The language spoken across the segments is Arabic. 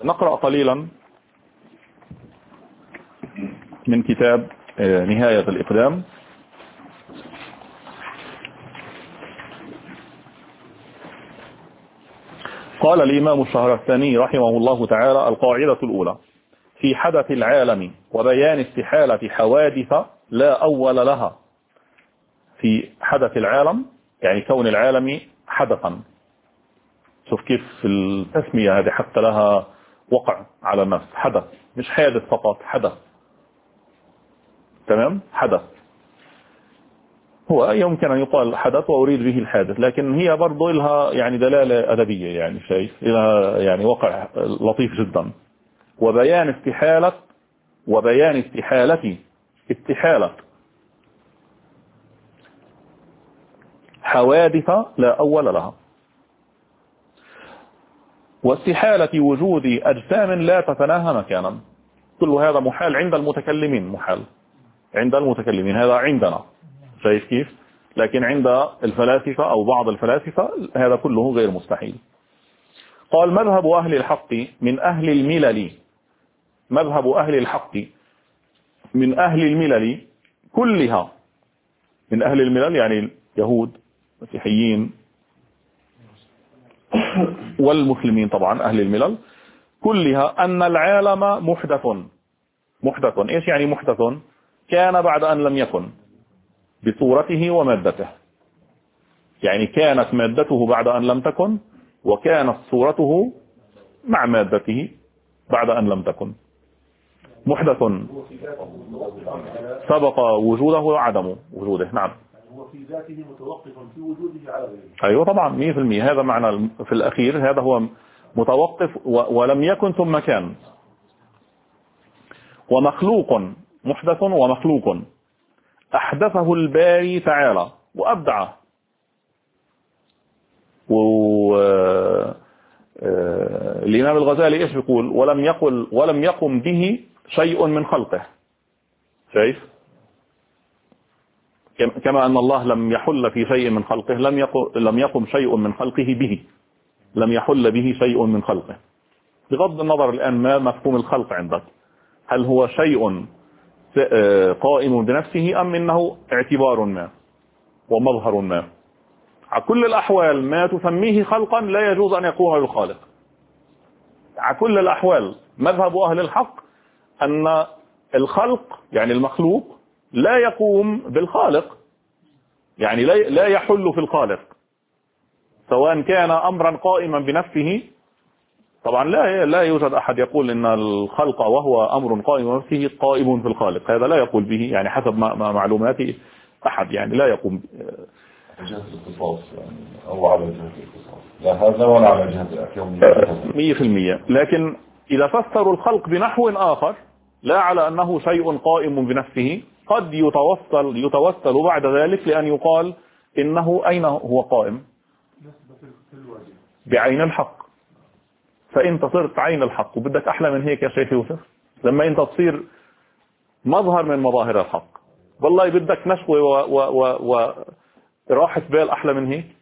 نقرأ قليلا من كتاب نهاية الإقدام. قال الإمام الشهرستاني رحمه الله تعالى: القاعدة الأولى في حدث العالم وبيان استحالة حوادث لا أول لها. في حدث العالم يعني كون العالم حدثا. شوف كيف التسمية هذه حتى لها وقع على النفس. حدث مش حادث فقط، حدث. تمام، حدث هو يمكن أن يقال حدث وأريد به الحادث، لكن هي برضو لها يعني دلالة أدبية، يعني شيء لها يعني وقع لطيف جدا. وبيان استحالة حوادث لا أول لها، واستحالة وجود أجسام لا تتناهى مكانا. كل هذا محال عند المتكلمين، محال عند المتكلمين، هذا عندنا شايف كيف، لكن عند الفلاسفة أو بعض الفلاسفة هذا كله غير مستحيل. قال: مذهب أهل الحق من أهل الملل، مذهب أهل الحق من أهل الملل كلها. من أهل الملل يعني اليهود، المسيحيين والمسلمين طبعا، أهل الملل كلها، أن العالم محدث. محدث إيش يعني محدث؟ كان بعد أن لم يكن، بصورته ومادته. يعني كانت مادته بعد أن لم تكن، وكانت صورته مع مادته بعد أن لم تكن. محدث سبق وجوده عدم وجوده. نعم، هو في ذاته متوقف في وجوده على غيره. أيوة طبعا 100%. هذا معنى في الأخير، هذا هو متوقف ولم يكن ثم كان. ومخلوق، محدث ومخلوق أحدثه الباري تعالى وأبدعه. الإمام الغزالي إيش بيقول؟ ولم يقم به شيء من خلقه. شايف؟ كما أن الله لم يحل في شيء من خلقه، لم يقم شيء من خلقه به، لم يحل به شيء من خلقه. بغض النظر الآن ما مفهوم الخلق عندك، هل هو شيء قائم بنفسه أم إنه اعتبار ما ومظهر ما؟ على كل الأحوال ما تسميه خلقا لا يجوز أن يكون بالخالق. على كل الأحوال مذهب أهل الحق أن الخلق يعني المخلوق لا يقوم بالخالق، يعني لا يحل في الخالق، سواء كان أمرا قائما بنفسه. طبعا لا يوجد أحد يقول إن الخلق وهو أمر قائم بنفسه قائم في الخالق، هذا لا يقول به، يعني حسب ما معلوماتي أحد يعني لا يقوم جهة الاختصاص، يعني أو على جهة الاختصاص، لا هذا ولا على جهة الكونية 100%. لكن إذا فسروا الخلق بنحو آخر لا على أنه شيء قائم بنفسه، قد يتوسل بعد ذلك لأن يقال إنه أين هو قائم؟ بعين الحق. فأنت صرت عين الحق، وبدك أحلى من هيك يا شيخ يوسف؟ لما أنت تصير مظهر من مظاهر الحق، والله بدك نشوة وراحة بال أحلى من هيك؟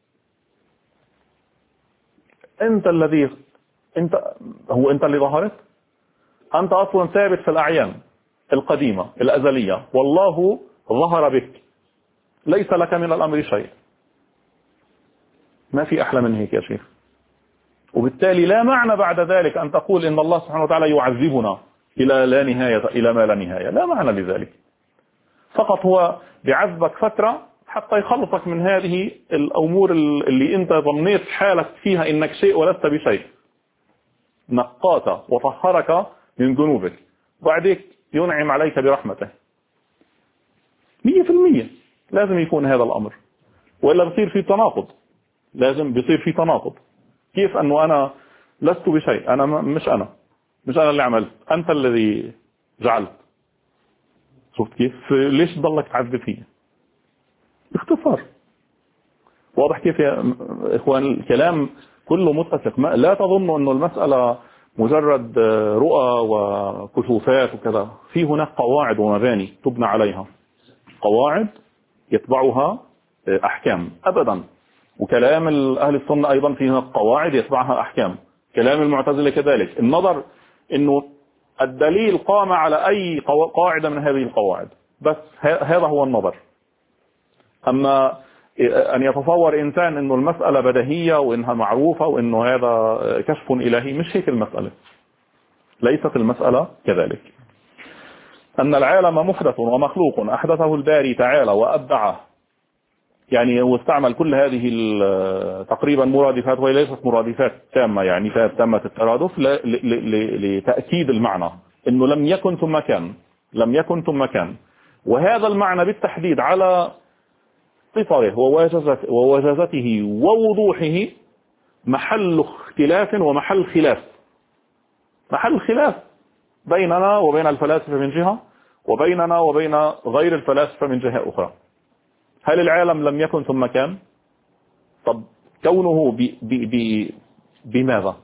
أنت اللي ظهرت. أنت أصلا ثابت في الأعيان القديمة الأزلية، والله ظهر بك، ليس لك من الأمر شيء. ما في أحلى من هيك يا شيخ. وبالتالي لا معنى بعد ذلك أن تقول إن الله سبحانه وتعالى يعذبنا إلى لا نهاية، إلى ما لا نهاية. لا معنى لذلك، فقط هو بعذبك فترة حتى يخلصك من هذه الأمور اللي أنت ظنيت حالك فيها إنك شيء ولست بشيء. نقاك وطهرك من ذنوبك، وبعدك ينعم عليك برحمته. 100% لازم يكون هذا الأمر، وإلا بصير في تناقض. لازم بيصير في تناقض. كيف أنه أنا لست بشيء؟ أنا مش أنا اللي عملت، أنت الذي جعلت. شفت كيف؟ ليش تضلك تعذب فيه؟ باختصار واضح كيف يا إخوان؟ الكلام كله متفق. لا تظنوا أنه المسألة مجرد رؤى وكشوفات وكذا. في هناك قواعد ومباني تبنى عليها، قواعد يتبعها أحكام أبدا. وكلام أهل السنة أيضا فيها قواعد يتبعها أحكام. كلام المعتزلة كذلك. النظر انه الدليل قام على اي قاعدة من هذه القواعد، بس هذا هو النظر. اما ان يتصور انسان انه المسألة بديهية وانها معروفة وانه هذا كشف الهي، مش هيك المسألة، ليست المسألة كذلك. ان العالم محدث ومخلوق احدثه الباري تعالى وابدعه، يعني واستعمل كل هذه تقريبا مرادفات، وهي ليست مرادفات تامة يعني تامة الترادف، لتأكيد المعنى انه لم يكن ثم كان، لم يكن ثم كان. وهذا المعنى بالتحديد على قصره ووجازته ووضوحه محل اختلاف ومحل خلاف، محل خلاف بيننا وبين الفلاسفة من جهة، وبيننا وبين غير الفلاسفة من جهة أخرى. هل العالم لم يكن ثم كان؟ طب كونه بماذا؟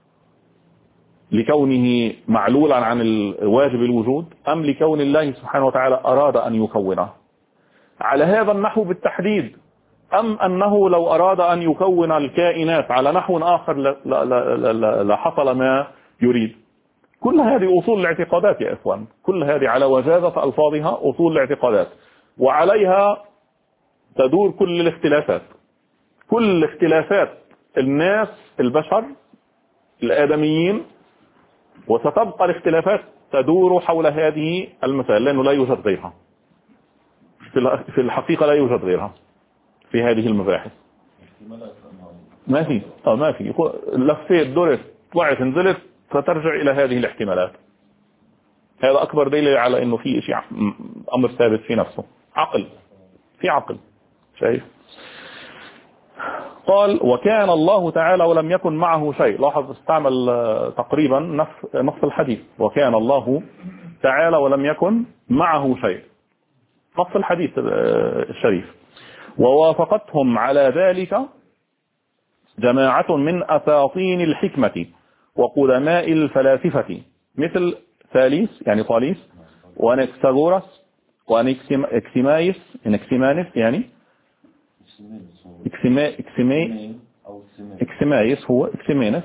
لكونه معلولا عن واجب الوجود، أم لكون الله سبحانه وتعالى أراد أن يكونه على هذا النحو بالتحديد، أم أنه لو أراد أن يكون الكائنات على نحو آخر لحصل ما يريد؟ كل هذه أصول الاعتقادات يا إخوان، كل هذه على وجازة ألفاظها أصول الاعتقادات، وعليها تدور كل الاختلافات، كل اختلافات الناس البشر الآدميين، وستبقى الاختلافات تدور حول هذه المسائل، لأنه لا يوجد غيرها في الحقيقة، لا يوجد غيرها في هذه المباحث. ما في ما في لفيت درس طلعت نزلت فترجع إلى هذه الاحتمالات. هذا أكبر دليل على أنه في شيء أمر ثابت في نفسه، عقل، في عقل. شايف؟ قال وكان الله تعالى ولم يكن معه شيء. لاحظ استعمل تقريبا نص الحديث، وكان الله تعالى ولم يكن معه شيء، نص الحديث الشريف. ووافقتهم على ذلك جماعة من أساطين الحكمة وقدماء الفلاسفة مثل ثاليث يعني طاليس وانكساغورس وانكسيمايس يعني اكسيمايس هو اكسيمينس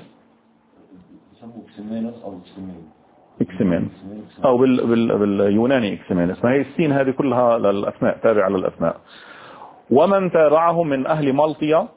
او باليوناني اكسيمينس، ما هي السين هذه كلها للاسماء، تابعه للاسماء. ومن تابعهم من اهل مالطيا،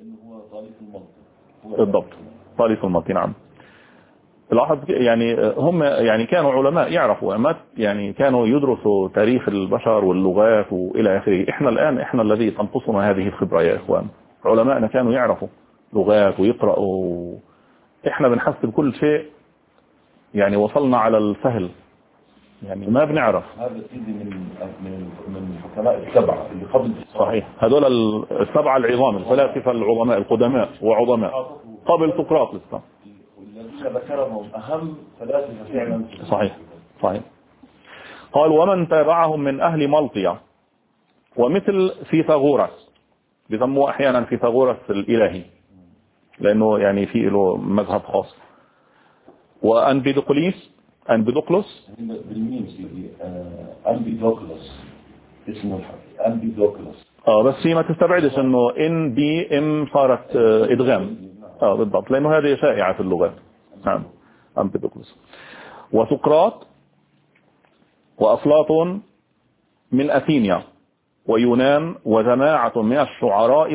بالضبط طاليس المالطي، نعم. لاحظ يعني هم يعني كانوا علماء يعرفوا، يعني كانوا يدرسوا تاريخ البشر واللغات والى اخره. احنا الذي تنقصنا هذه الخبرة يا اخوان. علماءنا كانوا يعرفوا لغات ويقرأوا، احنا بنحسب كل شيء يعني وصلنا على السهل، يعني ما بنعرف. هذا سيدي من الحكماء السبعة اللي قبل. صحيح، هذول السبعة العظام، الفلاسفة العظماء القدماء وعظماء قبل سقراط لسه، والذين ذكرهم أهم فلاسفة فعلا. صحيح. قال ومن تابعهم من أهل مالطيا ومثل فيثاغورس، بيسموه أحيانا فيثاغورس الإلهي لأنه يعني في له مذهب خاص، وأنبيدوقلس بالميم سيدي أنبيدوقلس اسمه أنبيدوقلس. بس هي ما تستبعدش انه ان بي ام صارت ادغام. بالضبط، لانه هذه شائعة في اللغات. نعم أمبيدوكلس. وسقراط وأفلاطون من أثينيا ويونان، وجماعة من الشعراء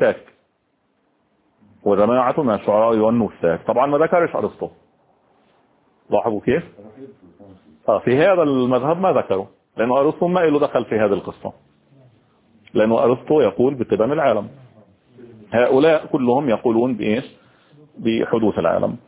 والنساك. طبعا ما ذكرش أرسطو، لاحظوا كيف؟ في هذا المذهب ما ذكروا، لأنه أرسطو ما له دخل في هذه القصة، لأنه أرسطو يقول بقدم العالم، هؤلاء كلهم يقولون بإيش؟ بحدوث العالم،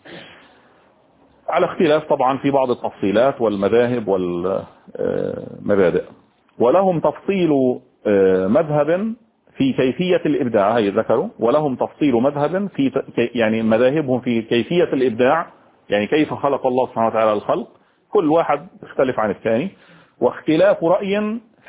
على اختلاف طبعا في بعض التفصيلات والمذاهب والمبادئ. ولهم تفصيل مذهب في كيفية الإبداع، هي ذكروا، ولهم تفصيل مذهب في يعني مذاهبهم في كيفية الإبداع، يعني كيف خلق الله سبحانه وتعالى الخلق، كل واحد يختلف عن الثاني. واختلاف رأي في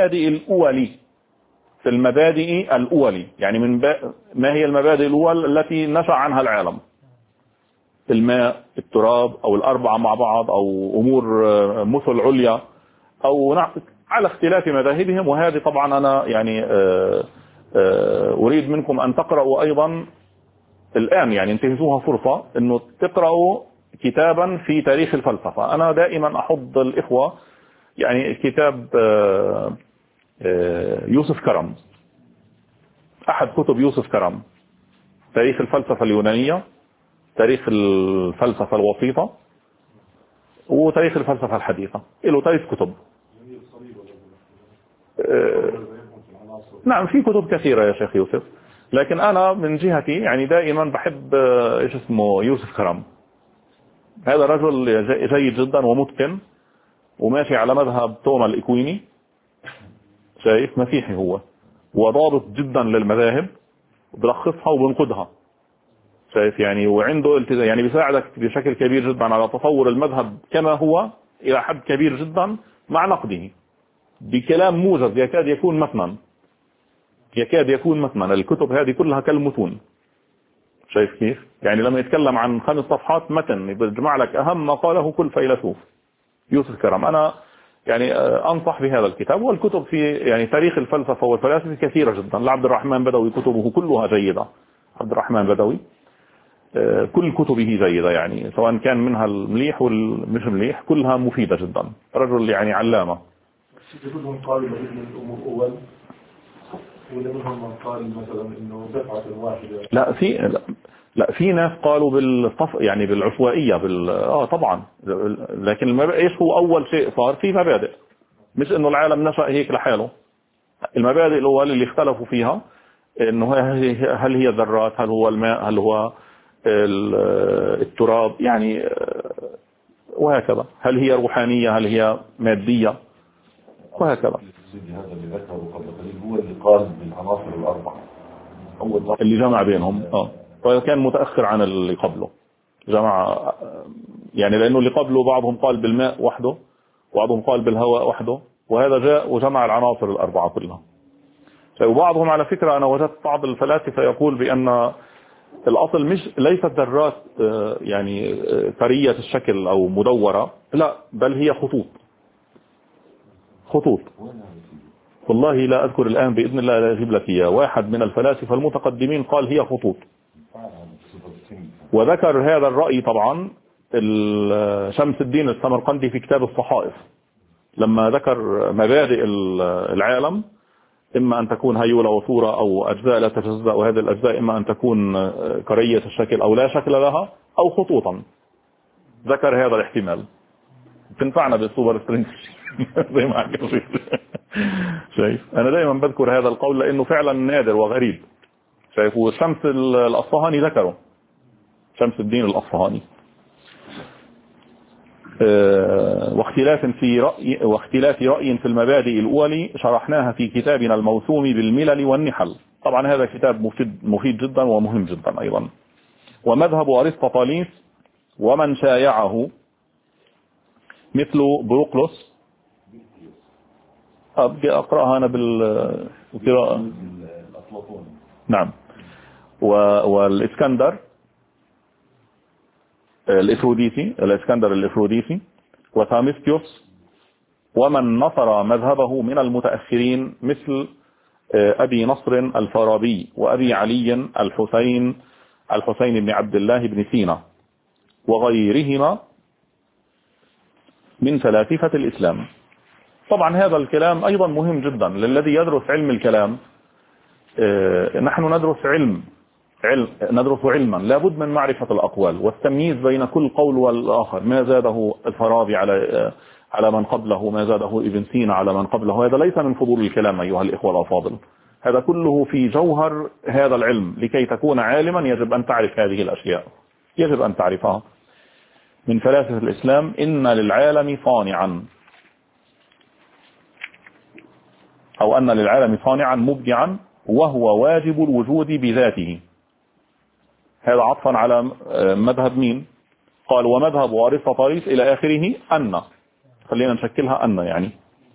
المبادئ الأولي، يعني ما هي المبادئ الأول التي نشأ عنها العالم؟ الماء، التراب، أو الأربعة مع بعض، أو أمور مثل عليا، أو على اختلاف مذاهبهم. وهذه طبعا أنا يعني أريد منكم أن تقرأوا أيضا الآن يعني انتهزوها فرصة أنه تقرأوا كتابا في تاريخ الفلسفة. أنا دائما أحض الإخوة يعني كتاب يوسف كرم، أحد كتب يوسف كرم، تاريخ الفلسفة اليونانية، تاريخ الفلسفة الوسيطة، وتاريخ الفلسفة الحديثة. له 3 كتب. نعم في كتب كثيرة يا شيخ يوسف، لكن أنا من جهتي يعني دائما بحب إيش اسمه يوسف كرم. هذا رجل جيد جدا ومتقن وماشي على مذهب توما الإكويني، شايف، مسيحي هو، وضابط جدا للمذاهب وبلخصها وبنقدها، شايف يعني، وعنده التزام، يعني بيساعدك بشكل كبير جدا على تصور المذهب كما هو إلى حد كبير جدا مع نقده بكلام موجز يكاد يكون متنا، يكاد يكون متنا. الكتب هذه كلها كالمتون، شايف كيف يعني، لما يتكلم عن 5 صفحات متن يجمع لك أهم ما قاله كل فيلسوف. يوسف كرم أنا يعني أنصح بهذا الكتاب. والكتب في يعني تاريخ الفلسفة والفلاسفة كثيرة جدا. لعبد الرحمن بدوي كتبه كلها جيدة. عبد الرحمن بدوي كل كتبه جيدة يعني، سواء كان منها المليح والمش مليح كلها مفيدة جدا. رجل يعني علامة. كلهم قالوا بإذن الأمور أول، ولا منهم من قال مثلا إنه دفعة واحدة؟ لا في ناس قالوا يعني بالعشوائية طبعا، لكن ايش هو اول شيء صار في مبادئ، مش انه العالم نشأ هيك لحاله. المبادئ الاول اللي اختلفوا فيها انه هل هي ذرات، هل هو الماء، هل هو التراب يعني، وهكذا، هل هي روحانية، هل هي مادية، وهكذا. هذا اللي ذكره قبل قليل هو اللي قال بالعناصر الأربعة، اللي جمع بينهم وكان متأخر عن اللي قبله، جمع يعني، لأنه اللي قبله بعضهم قال بالماء وحده، وبعضهم قال بالهواء وحده، وهذا جاء وجمع العناصر الأربعة كلها. وبعضهم على فكرة أنا وجدت بعض الفلاسفة يقول بأن الأصل ليست ذرات يعني ثرية الشكل أو مدورة، لا، بل هي خطوط. والله لا أذكر الآن، بإذن الله لا أجيب لك إياه. واحد من الفلاسفة المتقدمين قال هي خطوط، وذكر هذا الرأي طبعا شمس الدين السمرقندي في كتاب الصحائف، لما ذكر مبادئ العالم، إما أن تكون هيولة وصورة أو أجزاء لا تتجزأ، وهذه الأجزاء إما أن تكون كرية الشكل أو لا شكل لها أو خطوطا. ذكر هذا الاحتمال. تنفعنا بالسوبر سترينج زي ما عم شايف. أنا دائما بذكر هذا القول لأنه فعلا نادر وغريب، شايف. وشمس الأصفهاني ذكره، شمس الدين الأصفهاني. واختلاف رأي في المبادئ الأولى شرحناها في كتابنا الموسوم بالملل والنحل. طبعا هذا كتاب مفيد جدا ومهم جدا أيضا. ومذهب أرسطاطاليس ومن شايعه مثل بروقلوس، أبقى أقرأها أنا بالقراءة. نعم. والإسكندر الإفروديسي وثاميسكيوس، ومن نصر مذهبه من المتأخرين مثل أبي نصر الفارابي وأبي علي الحسين بن عبد الله بن سينا وغيرهما من فلاسفة الإسلام. طبعا هذا الكلام أيضا مهم جدا للذي يدرس علم الكلام. نحن ندرس علما لابد من معرفة الأقوال والتمييز بين كل قول والآخر، ما زاده الفارابي على من قبله، ما زاده ابن سينا على من قبله. هذا ليس من فضول الكلام أيها الإخوة الأفاضل، هذا كله في جوهر هذا العلم. لكي تكون عالما يجب أن تعرف هذه الأشياء، يجب أن تعرفها. من فلاسفة الإسلام إن للعالم صانعا، أو أن للعالم صانعا مبدعا وهو واجب الوجود بذاته. هذا عطفا على مذهب مين؟ قال ومذهب أرسطاطاليس إلى آخره أن، خلينا نشكلها أن يعني،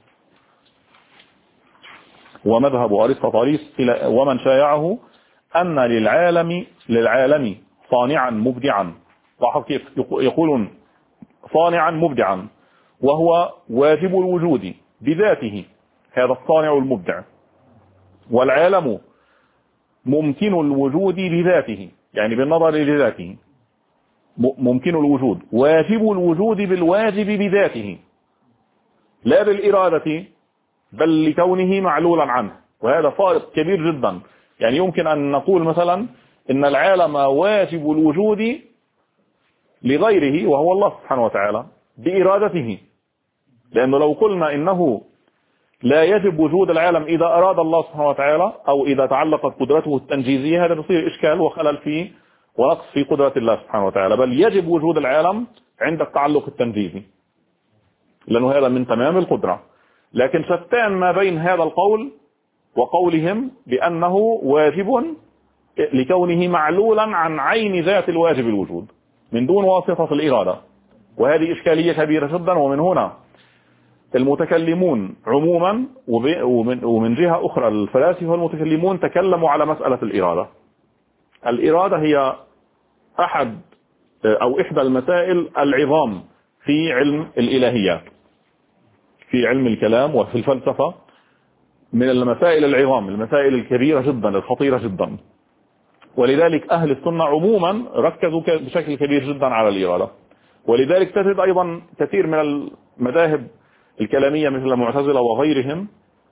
ومذهب أرسطاطاليس ومن شايعه أن للعالم صانعا مبدعا. لاحظ كيف يقولون صانعا مبدعا وهو واجب الوجود بذاته، هذا الصانع المبدع، والعالم ممكن الوجود بذاته، يعني بالنظر لذاته ممكن الوجود، واجب الوجود بالواجب بذاته لا بالإرادة بل لكونه معلولا عنه، وهذا فارق كبير جدا. يعني يمكن أن نقول مثلا إن العالم واجب الوجود لغيره وهو الله سبحانه وتعالى بإرادته، لأنه لو قلنا إنه لا يجب وجود العالم إذا أراد الله سبحانه وتعالى أو إذا تعلقت قدرته التنجيزية، هذا يصير إشكال وخلل فيه ونقص في قدرة الله سبحانه وتعالى، بل يجب وجود العالم عند التعلق التنجيزي لأنه هذا من تمام القدرة. لكن شتان ما بين هذا القول وقولهم بأنه واجب لكونه معلولا عن عين ذات الواجب الوجود من دون واسطة الإرادة، وهذه إشكالية كبيرة جدا. ومن هنا المتكلمون عموما ومن جهة أخرى الفلاسفة والمتكلمون تكلموا على مسألة الإرادة. الإرادة هي أحد أو إحدى المسائل العظام في علم الإلهيات، في علم الكلام وفي الفلسفة، من المسائل العظام، المسائل الكبيرة جدا الخطيرة جدا. ولذلك أهل السنة عموما ركزوا بشكل كبير جدا على الإرادة. ولذلك تجد أيضا كثير من المذاهب الكلامية مثل المعتزلة وغيرهم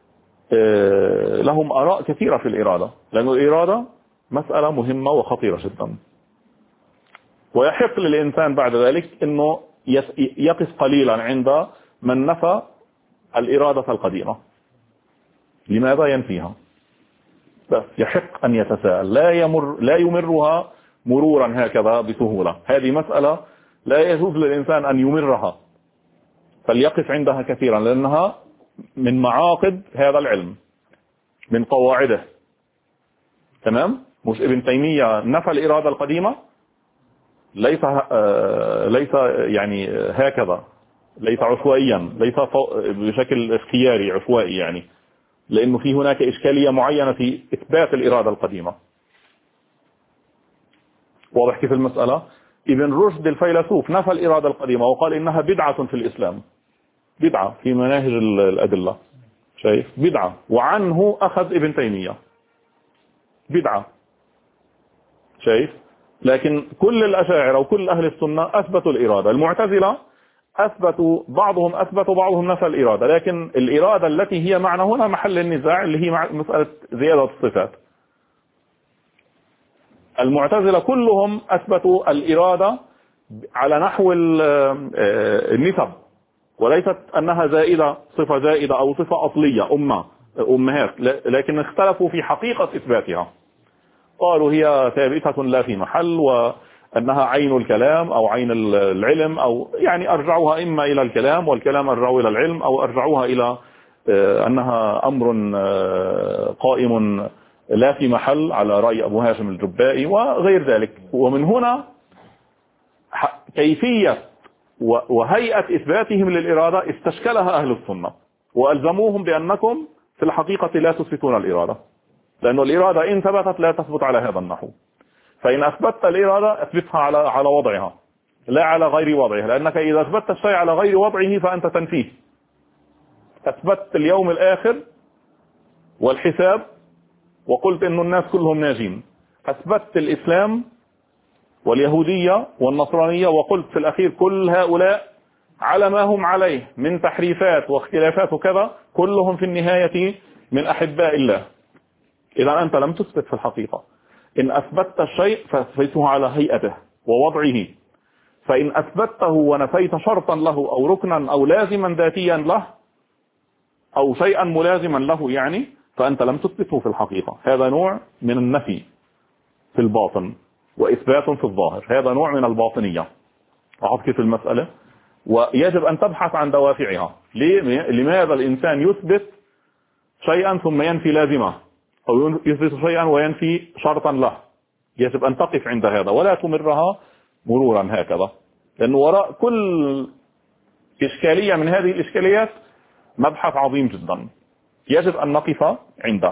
لهم آراء كثيرة في الإرادة، لأن الإرادة مسألة مهمة وخطيرة جدا. ويحق للإنسان بعد ذلك أنه يقف قليلا عند من نفى الإرادة القديمة. لماذا ينفيها؟ بس يحق أن يتساءل، لا يمرها مرورا هكذا بسهولة. هذه مسألة لا يجوز للإنسان أن يمرها، فليقف عندها كثيرا، لأنها من معاقد هذا العلم، من قواعده. تمام؟ مش ابن تيمية نفى الإرادة القديمة ليس يعني هكذا، ليس عشوائيا، ليس بشكل اختياري عشوائي، يعني لأنه في هناك إشكالية معينة في إثبات الإرادة القديمة. واضح كيف المسألة؟ ابن رشد الفيلسوف نفى الإرادة القديمة وقال إنها بدعة في الإسلام، بدعة في مناهج الأدلة، شايف؟ بدعة، وعنه أخذ ابن تيمية بدعة، شايف؟ لكن كل الأشاعرة وكل أهل السنة أثبتوا الإرادة. المعتزلة بعضهم أثبتوا بعضهم نفى الإرادة، لكن الإرادة التي هي معنا هنا محل النزاع اللي هي مسألة زيادة الصفات. المعتزلة كلهم أثبتوا الإرادة على نحو النسب، وليست أنها زائدة، صفة زائدة أو صفة أصلية أمهات، لكن اختلفوا في حقيقة إثباتها. قالوا هي ثابتة لا في محل، وأنها عين الكلام أو عين العلم، أو يعني أرجعوها إما إلى الكلام والكلام أرجعوا إلى العلم، أو أرجعوها إلى أنها أمر قائم لا في محل على رأي أبو هاشم الجبائي وغير ذلك. ومن هنا كيفية وهيئة إثباتهم للإرادة استشكلها أهل السنة، وألزموهم بأنكم في الحقيقة لا تثبتون الإرادة، لأن الإرادة إن ثبتت لا تثبت على هذا النحو. فإن أثبتت الإرادة أثبتها على وضعها لا على غير وضعها، لأنك إذا أثبتت الشيء على غير وضعه فأنت تنفيه. أثبتت اليوم الآخر والحساب وقلت إن الناس كلهم ناجين، أثبتت الإسلام واليهودية والنصرانية وقلت في الأخير كل هؤلاء على ما هم عليه من تحريفات واختلافات وكذا كلهم في النهاية من أحباء الله. إذا أنت لم تثبت في الحقيقة. إن أثبتت الشيء فأثبته على هيئته ووضعه، فإن أثبته ونفيت شرطا له أو ركنا أو لازما ذاتيا له أو شيئا ملازما له يعني، فأنت لم تثبته في الحقيقة. هذا نوع من النفي في الباطن وإثبات في الظاهر، هذا نوع من الباطنية. أعطيك كيف المسألة، ويجب أن تبحث عن دوافعها. لماذا الإنسان يثبت شيئا ثم ينفي لازمه، أو يثبت شيئا وينفي شرطا له؟ يجب أن تقف عند هذا ولا تمرها مرورا هكذا، لأن وراء كل إشكالية من هذه الإشكاليات مبحث عظيم جدا يجب أن نقف عنده.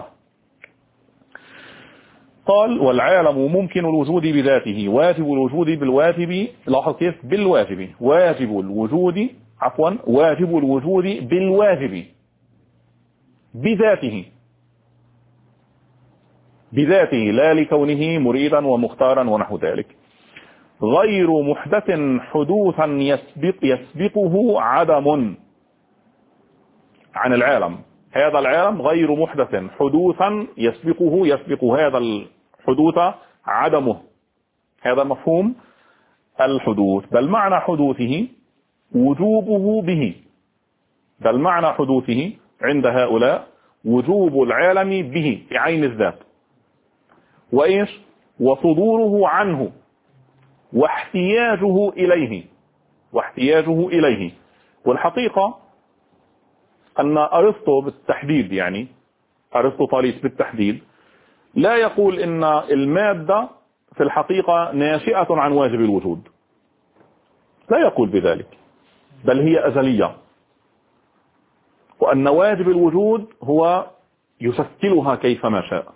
قال والعالم ممكن الوجود بذاته، واجب الوجود بالواجب. لاحظ كيف بالواجب، واجب الوجود واجب الوجود بالواجب بذاته. بذاته لا لكونه مريدا ومختارا ونحو ذلك. غير محدث حدوثا يسبقه عدم عن العالم. هذا العالم غير محدث حدوثا يسبق هذا الحدوث عدمه. هذا مفهوم الحدوث. بل معنى حدوثه وجوبه به. بل معنى حدوثه عند هؤلاء وجوب العالم به بعين الذات، وإيش؟ وصدوره عنه واحتياجه إليه. والحقيقة أن أرسطو بالتحديد، يعني أرسطوطاليس بالتحديد، لا يقول إن المادة في الحقيقة ناشئة عن واجب الوجود، لا يقول بذلك، بل هي أزلية، وأن واجب الوجود هو يشكلها كيفما شاء.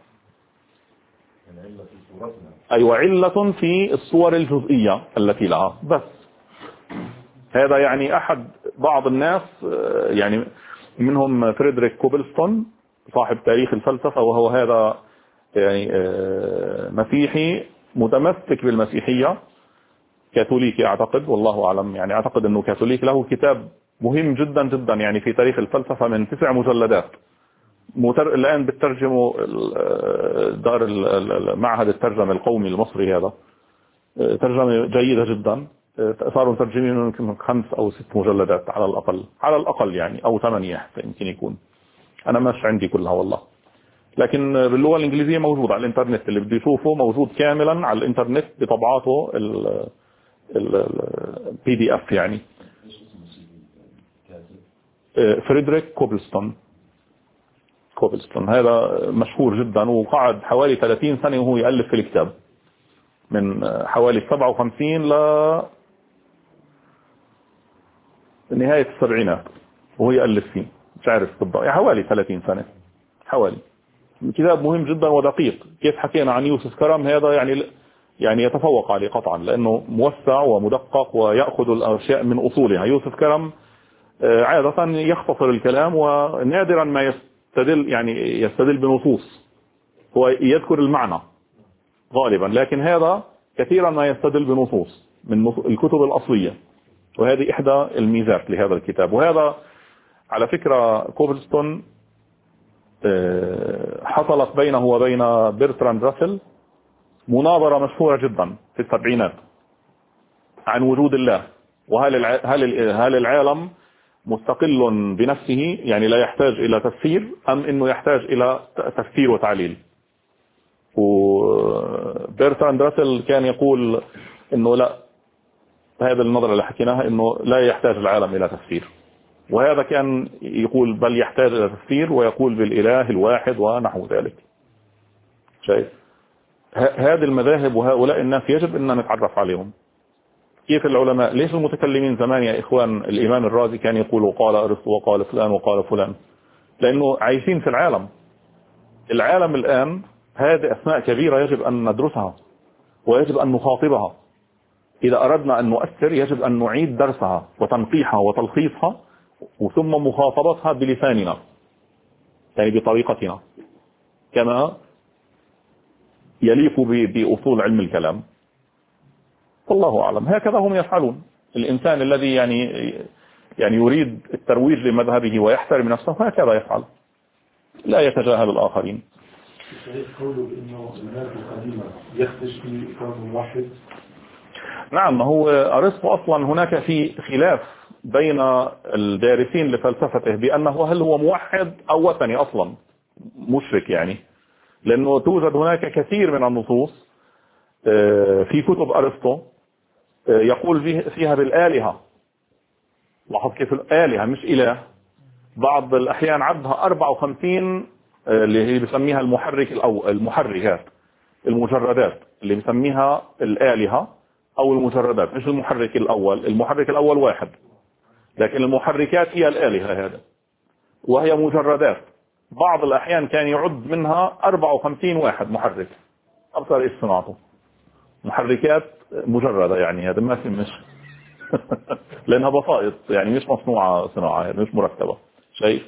أيوة، علة في الصور الجزئية التي لها بس. هذا يعني بعض الناس، يعني منهم فريدريك كوبلستون صاحب تاريخ الفلسفة، وهو هذا يعني مسيحي متمسك بالمسيحية، كاثوليكي أعتقد، والله أعلم، يعني أعتقد أنه كاثوليك. له كتاب مهم جدا جدا يعني في تاريخ الفلسفة من 9 مجلدات، الآن بترجمه دار معهد الترجمة القومي المصري. هذا ترجمة جيدة جدا، صاروا مترجمين يمكن 5 أو 6 مجلدات على الأقل يعني، أو 8 يمكن يكون. أنا مش عندي كلها والله، لكن باللغة الإنجليزية موجود على الإنترنت، اللي بده يشوفه موجود كاملا على الإنترنت بطبعاته PDF يعني. فريدريك كوبلستون هذا مشهور جدا، وقعد حوالي 30 سنة وهو يألف في الكتاب، من حوالي 57 لنهاية السبعينات وهو يألف فيه، مش عارف بالضبط، يعني حوالي 30 سنة حوالي. كتاب مهم جدا ودقيق. كيف حكينا عن يوسف كرم، هذا يعني يتفوق عليه قطعا، لأنه موسع ومدقق ويأخذ الأشياء من أصولها. يوسف كرم عادة يختصر الكلام، ونادرا ما يستدل بنصوص، هو يذكر المعنى غالبا، لكن هذا كثيرا ما يستدل بنصوص من الكتب الأصلية، وهذه إحدى الميزات لهذا الكتاب. وهذا على فكرة كوبلستون حصلت بينه وبين برتراند راسل مناظرة مشهورة جدا في السبعينات عن وجود الله، وهل العالم مستقل بنفسه، يعني لا يحتاج إلى تفسير، أم إنه يحتاج إلى تفسير وتعليل. وبرتراند راسل كان يقول إنه لا، هذا النظرة اللي حكيناها، إنه لا يحتاج العالم إلى تفسير، وهذا كان يقول بل يحتاج إلى تفسير، ويقول بالإله الواحد ونحو ذلك. شايف هذه المذاهب وهؤلاء الناس يجب أن نتعرف عليهم. كيف العلماء، ليش المتكلمين زمان يا إخوان، الإمام الرازي كان يقول قال أرسطو وقال فلان وقال فلان، لأنه عايشين في العالم الآن. هذه أسماء كبيرة يجب أن ندرسها ويجب أن نخاطبها. إذا أردنا أن نؤثر يجب أن نعيد درسها وتنقيحها وتلخيصها، وثم مخاطبتها بلساننا، يعني بطريقتنا كما يليق بأصول علم الكلام. والله أعلم، هكذا هم يفعلون. الإنسان الذي يعني يريد الترويج لمذهبه ويحترم نفسه هكذا يفعل، لا يتجاهل الآخرين. قوله إنه المادة القديمة يختش في كون واحد. نعم، هو أرسطو أصلا هناك في خلاف بين الدارسين لفلسفته بأنه هل هو موحد أو وثني أصلا مشرك، يعني لأنه توجد هناك كثير من النصوص في كتب أرسطو يقول فيها بالآلهة. لاحظ كيف الآلهة مش إله. بعض الأحيان عدها 54 اللي هي بسميها المحركات، المجردات اللي بسميها الآلهة أو المجردات، مش المحرك الأول. المحرك الأول واحد، لكن المحركات هي الآلهة هذا، وهي مجردات. بعض الأحيان كان يعد منها 54 واحد محرك، أبصر إيش صناعته، محركات مجردة، يعني هذا ما في مش لأنها بسائط، يعني مش مصنوعة صناعة، يعني مش مركبة. شايف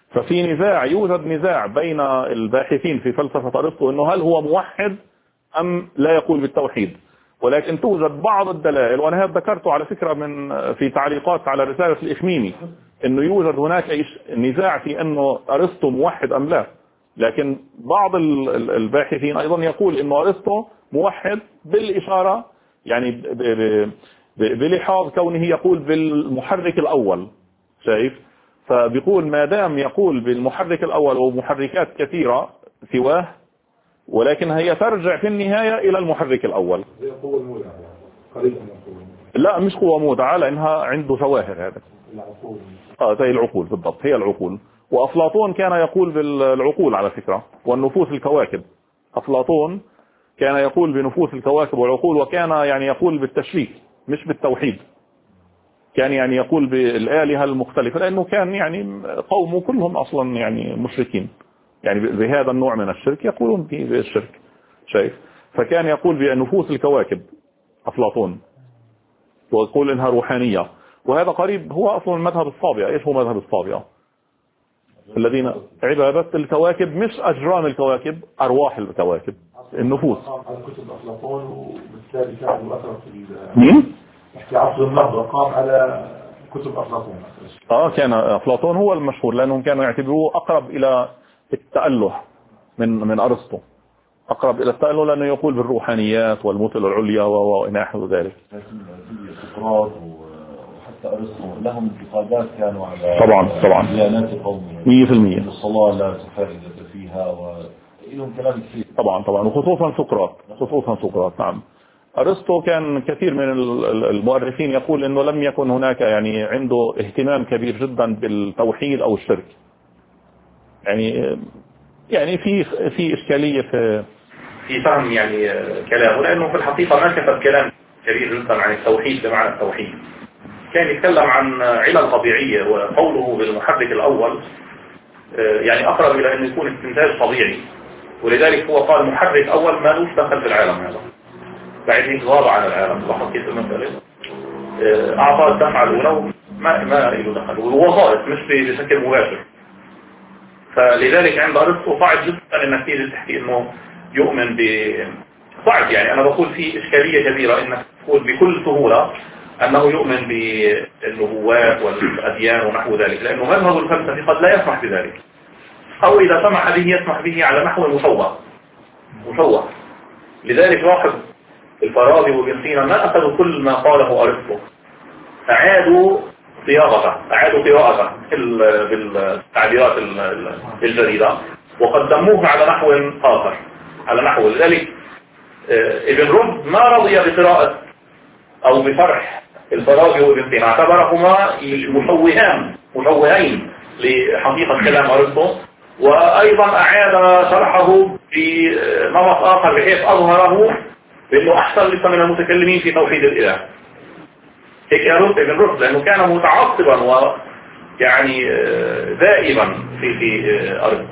ففي نزاع، يوجد نزاع بين الباحثين في فلسفة أرسطو أنه هل هو موحد أم لا يقول بالتوحيد. ولكن توجد بعض الدلائل، وأنا هذا ذكرته على فكرة في تعليقات على رسالة الإخميني، أنه يوجد هناك نزاع في أنه أرسطو موحد أم لا. لكن بعض الباحثين أيضا يقول أنه أرسطو موحد بالإشارة، يعني بلحاظ كونه يقول بالمحرك الأول، شايف؟ فبيقول ما دام يقول بالمحرك الأول ومحركات كثيرة سواه، ولكن هي ترجع في النهاية إلى المحرك الأول. زي قوة مودعة قريبا من قوة. لا مش قوة مودعة، لأنها عنده ظواهر هذا. العقول. زي العقول بالضبط، هي العقول. وأفلاطون كان يقول بالعقول على فكرة، والنفوس الكواكب. أفلاطون كان يقول بنفوس الكواكب والعقول، وكان يعني يقول بالتشريك مش بالتوحيد. كان يعني يقول بالآلهة المختلفة، لأنه كان يعني قومه كلهم أصلا يعني مشركين، يعني بهذا النوع من الشرك يقولون بالشرك، شايف؟ فكان يقول بنفوس الكواكب أفلاطون، ويقول إنها روحانية. وهذا قريب، هو أصلا المذهب الصابئة. إيش هو مذهب الصابئة؟ الذين عبادة الكواكب، مش أجرام الكواكب، أرواح الكواكب، النفوس. على كتب أفلاطون، وبالتالي كان مؤثر في عصر النهضة، قام على كتب أفلاطون. كان أفلاطون هو المشهور، لأنهم كانوا يعتبروه أقرب إلى التأله من أرسطو، أقرب إلى التأله، لأنه يقول بالروحانيات والمثل العليا ونحو ذلك. سقراط وحتى أرسطو لهم انتقادات كانوا على طبعا ديانات قومهم 100%. الصلاة لا فائدة فيها، ولهم كلام كثير. طبعا وخصوصا سقراط. نعم. أرسطو كان كثير من المؤرخين يقول إنه لم يكن هناك يعني عنده اهتمام كبير جدا بالتوحيد أو الشرك. يعني في إشكالية في فهم يعني كلامه، لأنه في الحقيقة ما كتب كلام كبير جدا عن التوحيد بمعنى التوحيد. كان يتكلم عن علل طبيعية، وقوله بالمحرك الأول يعني أقرب إلى أن يكون استنتاج طبيعي، ولذلك هو قال محرك أول ما لوش دخل في العالم هذا، بعد هيك غاب عن العالم. لاحظ كيف المسألة؟ أعطى الدفعة الأولى ما له دخل، والوظائف مش بشكل مباشر. فلذلك عند أرسطو صعب جدا انك تيجي تحكي انه يؤمن صعب، يعني انا بقول في اشكالية كبيرة انك تقول بكل سهولة انه يؤمن بالنبوات والاديان ونحو ذلك، لانه مذهب الفلسفي قد لا يسمح بذلك، او اذا سمح به يسمح به على نحو مشوه. لذلك لاحظ الفارابي وابن سينا ما اخذوا كل ما قاله أرسطو، اعادوا صياغته، اعادوا قراءته بالتعبيرات الجديدة، وقدموه على نحو آخر، على نحو. لذلك ابن رشد ما رضي بقراءة او بشرح الفارابي وابن سينا، اعتبرهما مشوهين لحقيقة كلام أرسطو، وايضا اعاد شرحه بنمط اخر بحيث اظهره بانه احسن لسه من المتكلمين في توحيد الاله. هيك ابن رشد لانه كان متعصبا ويعني ذائبا في أرسطو.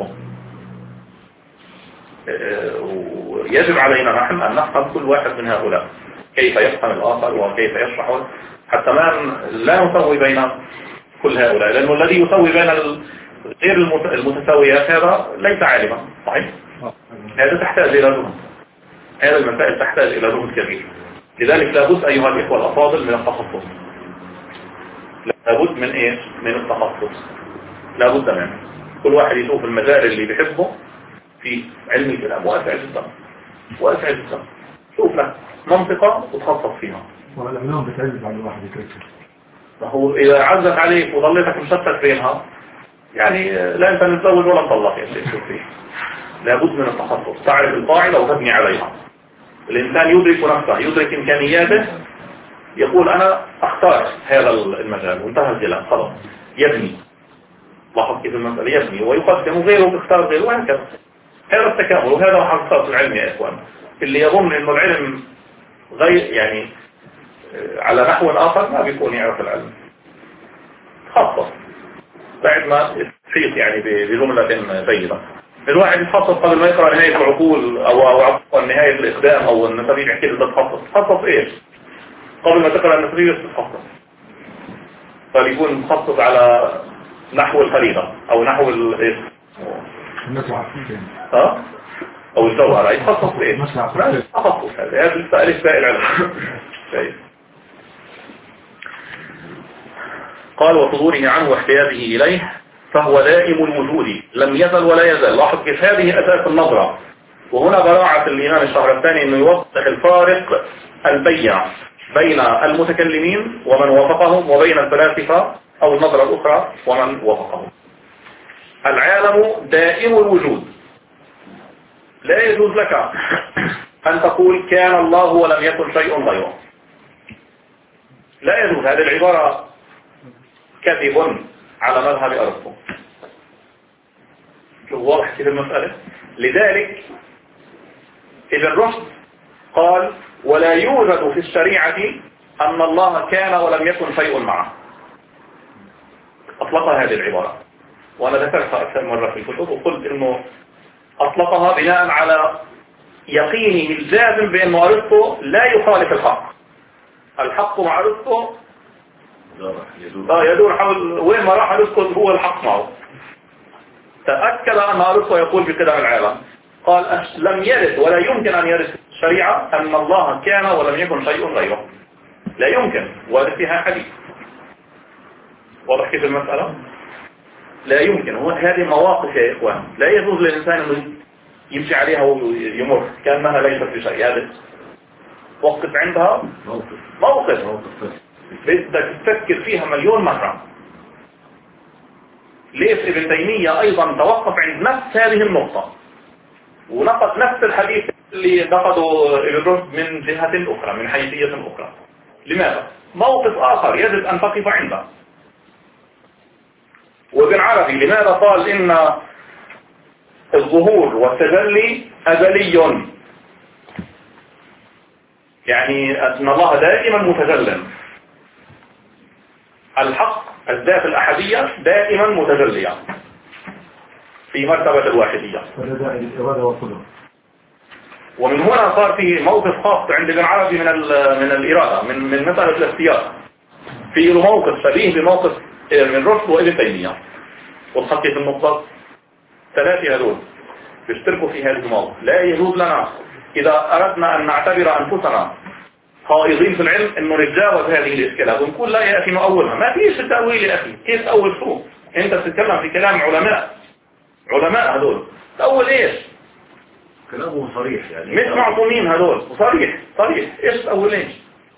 ويجب علينا نحن ان نفهم كل واحد من هؤلاء كيف يفهم الاخر وكيف يشرحه، حتى لا نسوي بين كل هؤلاء، لانه الذي يسوي بين غير المتساويات هذا ليس عالما. صحيح؟ هذا تحتاج الى جهد، هذه المسائل تحتاج الى جهد كبير. لذلك لابد ايها الاخوه الافاضل من التخصص. لابد من ايش؟ من التخصص، لابد منه. كل واحد يشوف المجال اللي بيحبه في علم الكلام، واسع جدا، شوف لك منطقة وتخصص فيها. والعلوم بتعزز على الواحد يكرر. هو إذا عزت عليك وظليتك مشتت بينها، يعني لا أنت نتزوج ولا نطلق يا شيخ. شوف فيه لابد من التخصص، تعرف القاعدة وتبني عليها. الإنسان يدرك نفسه، يدرك إمكانياته، يقول أنا أختار هذا المجال وانتهى الكلام، خلاص يبني. لاحظ كيف المسألة، يبني ويقدم غيره بيختار غيره، وهكذا. هذا التكامل، وهذا حقيقة العلم يا إخوان. اللي يظن إنه العلم غير يعني على نحو آخر ما بيكون يعرف العلم. خاصة بعد ما تفيق يعني بجملة جيدة. الواحد يتخصص قبل ما يقرأ نهاية العقول أو نهاية الإقدام أو النسبية، يحكي له تتخصص إيش؟ قبل ما تقرأ النسبية تتخصص، فبيكون متخصص على نحو الخريطة أو نحو أو الجوهرة يتخصص بإيه؟ تخصص هذا التأليف باقي العلم. قال وصدوره عنه واحتياجه إليه فهو دائم الوجود لم يزل ولا يزال. لاحظ كيف هذه أساس النظرة. وهنا براعة الإمام الشهرستاني أنه يوضح الفارق البيع بين المتكلمين ومن وافقهم وبين الفلاسفة أو النظرة الأخرى ومن وافقهم. العالم دائم الوجود، لا يجوز لك أن تقول كان الله ولم يكن شيء غيره، لا يجوز. هذه العبارة كذب على مذهب أرسطو. شوف واضح كده المسألة. لذلك ابن رشد قال ولا يوجد في الشريعة أن الله كان ولم يكن شيء معه. أطلق هذه العبارة وأنا ذكرتها أكثر مرة في الكتب وقلت إنه أطلقها بناء على يقينه الجازم بأن أرسطو لا يخالف الحق. الحق مع أرسطو يدور حول وين ما راح أرسطو هو الحق معه. تأكد أن أرسطو يقول بقدم العالم. قال لم يرد ولا يمكن أن يرد الشريعة أن الله كان ولم يكن شيء غيره، لا يمكن. وهذا فيها حديث واضح كيف المسألة. لا يمكن. هذه مواقف يا إخوان لا يجوز للإنسان أنه يمشي عليها ويمر كأنها ليست بشيء. هذا وقف عندها موقف بدك تفكر فيها مليون مرة. ليش ابن تيمية أيضا توقف عند نفس هذه النقطة ونقض نفس الحديث اللي نقضه ابن رشد من جهة أخرى من حيثية أخرى. لماذا؟ موقف آخر يجب أن تقف عنده. وابن عربي لماذا قال إن الظهور والتجلي أزلي، يعني أن الله دائما متجلى. الحق الذات الأحدية دائما متجلية في مرتبة الواحدية. ومن هنا صار في موقف خاص عند ابن عربي من الإرادة من مسألة الاختيار. في موقف شبيه بموقف من رشد وابن تيمية. والخطي في النقطة ثلاثة هذول بيشتركوا في هذه الموضوع. لا يجوز لنا إذا أردنا أن نعتبر أنفسنا خائضين في العلم أنه نتجاوز هذه الإشكالات ونقول لا يا أخي نؤولها. ما فيش التأويل يا أخي. كيف تأول شو؟ أنت بتتكلم في كلام علماء هذول. تأول إيش؟ كلامه صريح يعني مش معصومين هذول. صريح إيش تأول إيش؟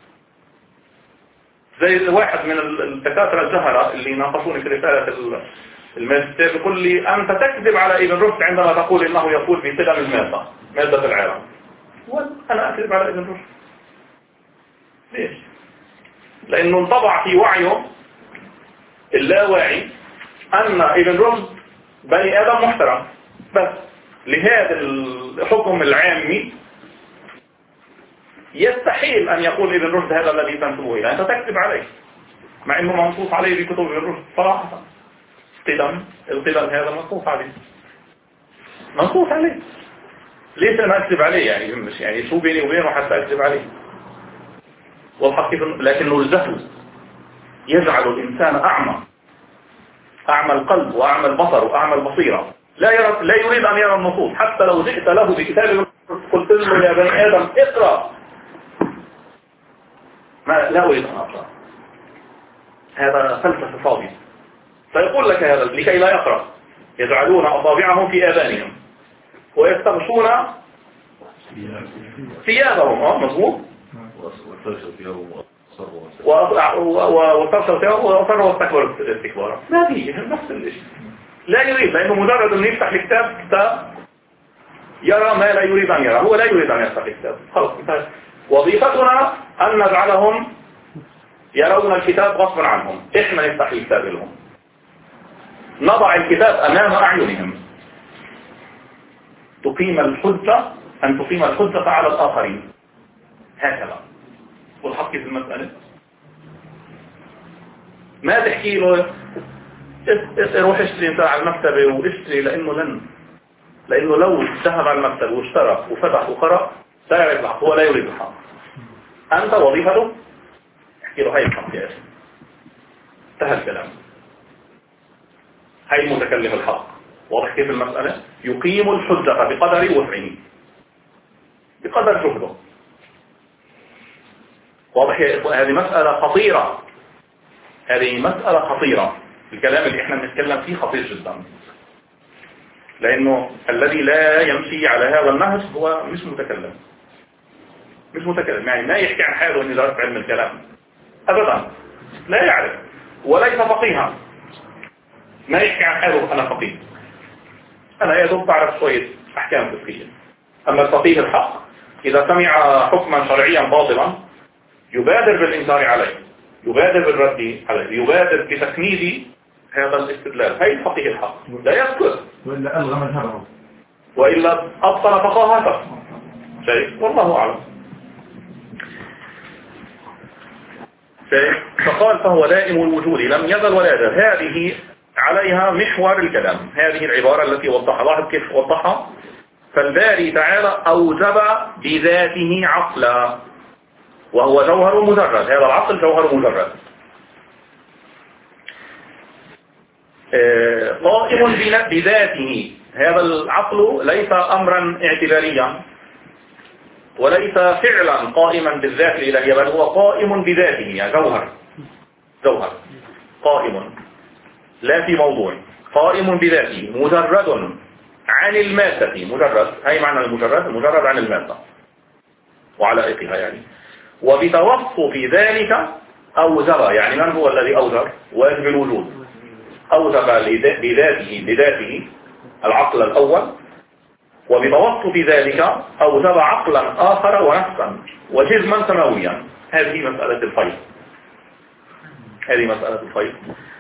زي واحد من الدكاترة الجهرة اللي ناقشوني في رسالة الماجستير يقول لي أنت تكذب على ابن رشد عندما تقول إنه يقول في قدم مادة العالم. وأنا أكذب على ابن رشد. ليش؟ لأنه انطبع في وعيه اللاواعي أن ابن رشد بني آدم محترم. بس لهذا الحكم العامي يستحيل أن يقول ابن رشد هذا الذي تنسبه إليه. أنت تكذب عليه مع أنه منصوص عليه في كتب ابن رشد صراحة. القدم هذا منصوص عليه. ليش أنا أكذب عليه يعني مش يعني شو بيني وبينه حتى أكذب عليه. والحقيقة لكنه الجهل يجعل الإنسان أعمى القلب وأعمى البصر وأعمى البصيرة. لا يريد أن يرى النصوص. حتى لو جئت له بكتاب قلت له يا بني آدم اقرأ لا أريد أن أقرأ. هذا فلسفة فاضية. فيقول لك هذا لكي لا يقرأ. يجعلون أصابعهم في آذانهم ويستغشون ثيابهم. مظبوط. وترشوا ثيابهم وأصروا واستكبروا استكبارا. ما في نفس الشيء. لا يريد لأنه مجرد أن يفتح الكتاب يرى ما لا يريد أن يرى. هو لا يريد أن يفتح الكتاب. خلاص. وظيفتنا أن نجعلهم يرون الكتاب غصبا عنهم. إحنا نفتح الكتاب لهم. نضع الكتاب أمام أعينهم. أن تقيم الحجة على الآخرين. هكذا. والحق في المسألة ما تحكي له روح اشتري انت على المكتبة واشتري لأنه لو ذهب على المكتب واشترى وفتح وقرأ لا يعرف الحق. هو لا يريد الحق. أنت وظيفته احكي له هاي الحق يا أخي. انتهى الكلام. هي المتكلم الحق. واضح كيف المسألة؟ يقيم الحجة بقدر وسعه، بقدر جهده. واضح؟ هذه مسألة خطيرة، هذه مسألة خطيرة. الكلام اللي احنا بنتكلم فيه خطير جدا، لأنه الذي لا يمشي على هذا النهج هو مش متكلم، مش متكلم، يعني ما يحكي عن حاله انه درس علم الكلام ابدا، لا يعرف وليس فقيها. ما يحكي عن حاله انا فقيه، انا يا دوب بعرف شويه احكام فقهيه. اما الفقيه الحق اذا سمع حكما شرعيا باطلا يبادر بالانكار عليه، يبادر بالرد عليه، يبادر بتكنيد هذا الاستدلال. هي الفقيه الحق، لا يسكت وإلا ألغى مذهبه، والا ابطل فقاهته. شيء والله اعلم. فقال فهو دائم الوجود لم يزل ولا يزال. هذه عليها محور الكلام، هذه العبارة التي وضحها. لاحظ كيف وضحها. فالباري تعالى أوجب بذاته عقلا وهو جوهر مجرد. هذا العقل جوهر مجرد قائم بذاته. هذا العقل ليس أمرا اعتباريا وليس فعلا قائما بالذات الإلهية، بل هو قائم بذاته، يعني جوهر قائم لا في موضوع، قائم بذاته مجرد عن المادة. مجرد، هي معنى المجرد عن المادة وعلائقها يعني. وبتوصف ذلك أوجب، يعني من هو الذي أوجب؟ واجب الوجود. أوجب بذاته العقل الأول، وبتوصف ذلك أوجب عقلا آخر ونفسا وجسما سماويا. هذه مسألة الفيض.